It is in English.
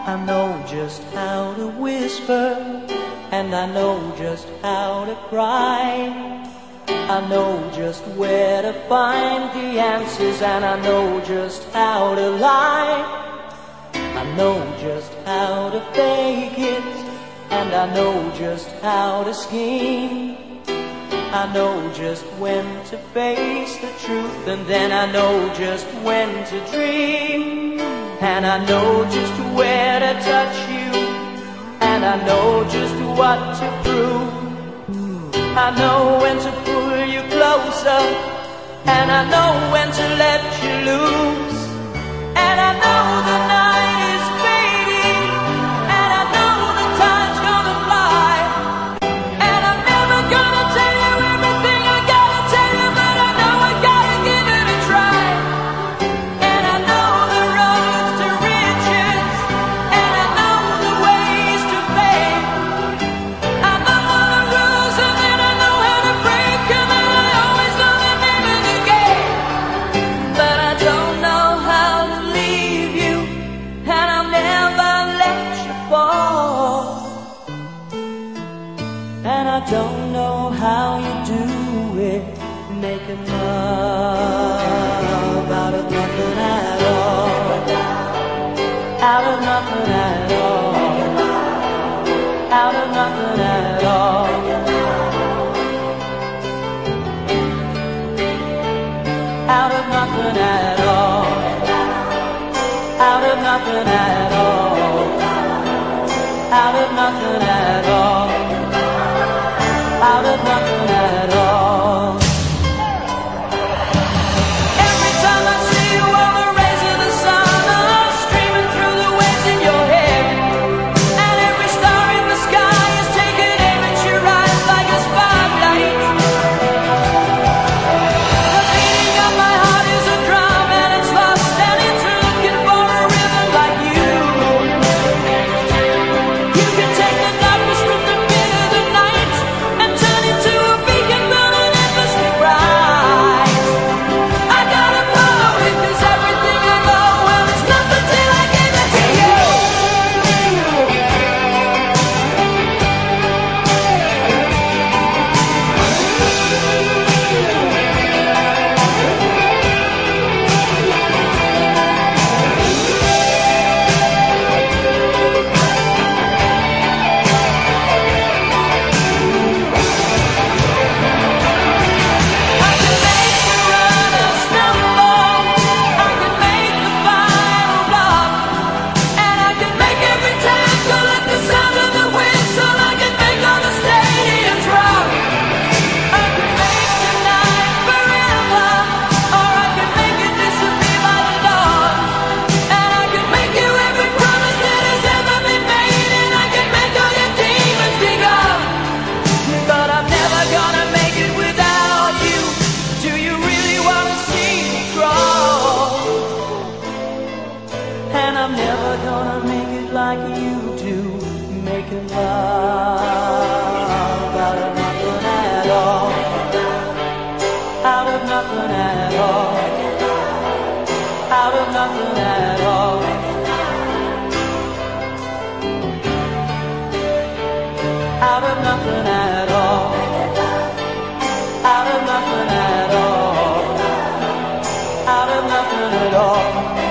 I know just how to whisper, and I know just how to cry. I know just where to find the answers, and I know just how to lie. I know just how to fake it, and I know just how to scheme. I know just when to face the truth, and then I know just when to dream. And I know just where to touch you, and I know just what to prove. I know when to pull you closer, and I know when to let you loose. And I know the night is fading, and I know the time's gonna fly. And I'm never gonna tell you everything I gotta tell you, but I know I gotta give it a try. And I know the roads to riches, and I know the ways to fame. I know all the rules, and then I know how to break them, and I always know the name of the game. But I don't know how to leave you, and I'll never let you fall. And I don't know how you do it, making love out of nothing at all. Out of nothing at all. Out of nothing at all. Out of nothing at all. Out of nothing at all. Out of nothing at all. Out of nothing at all. Every time I see you, all the rays of the sun are streaming through the waves in your hair. And every star in the sky is taking aim at your eyes like a spotlight. The beating of my heart is a drum, and it's lost, and it's looking for a rhythm like you. You can take the darkness from the pit of the night and turn it to a beacon burning endlessly bright. I gotta follow it, 'cause everything I know, well, it's nothing till I give it to you. I can make the runner stumble, I can make the final block, and I can make every tango like the sound of the whistle. I can make all the stadiums rock. I can make the night forever, or I can make it disappear by the dawn. And I can make you every promise that has ever been made, and I can make all your demons be gone. But I'm never gonna make it without you. Do you really wanna see me crawl? And I'm never gonna make it like you do, making love out of nothing at all. Out of nothing at all. Out of nothing at all. Out of nothing at all. Out of nothing at all. Out of nothing at all.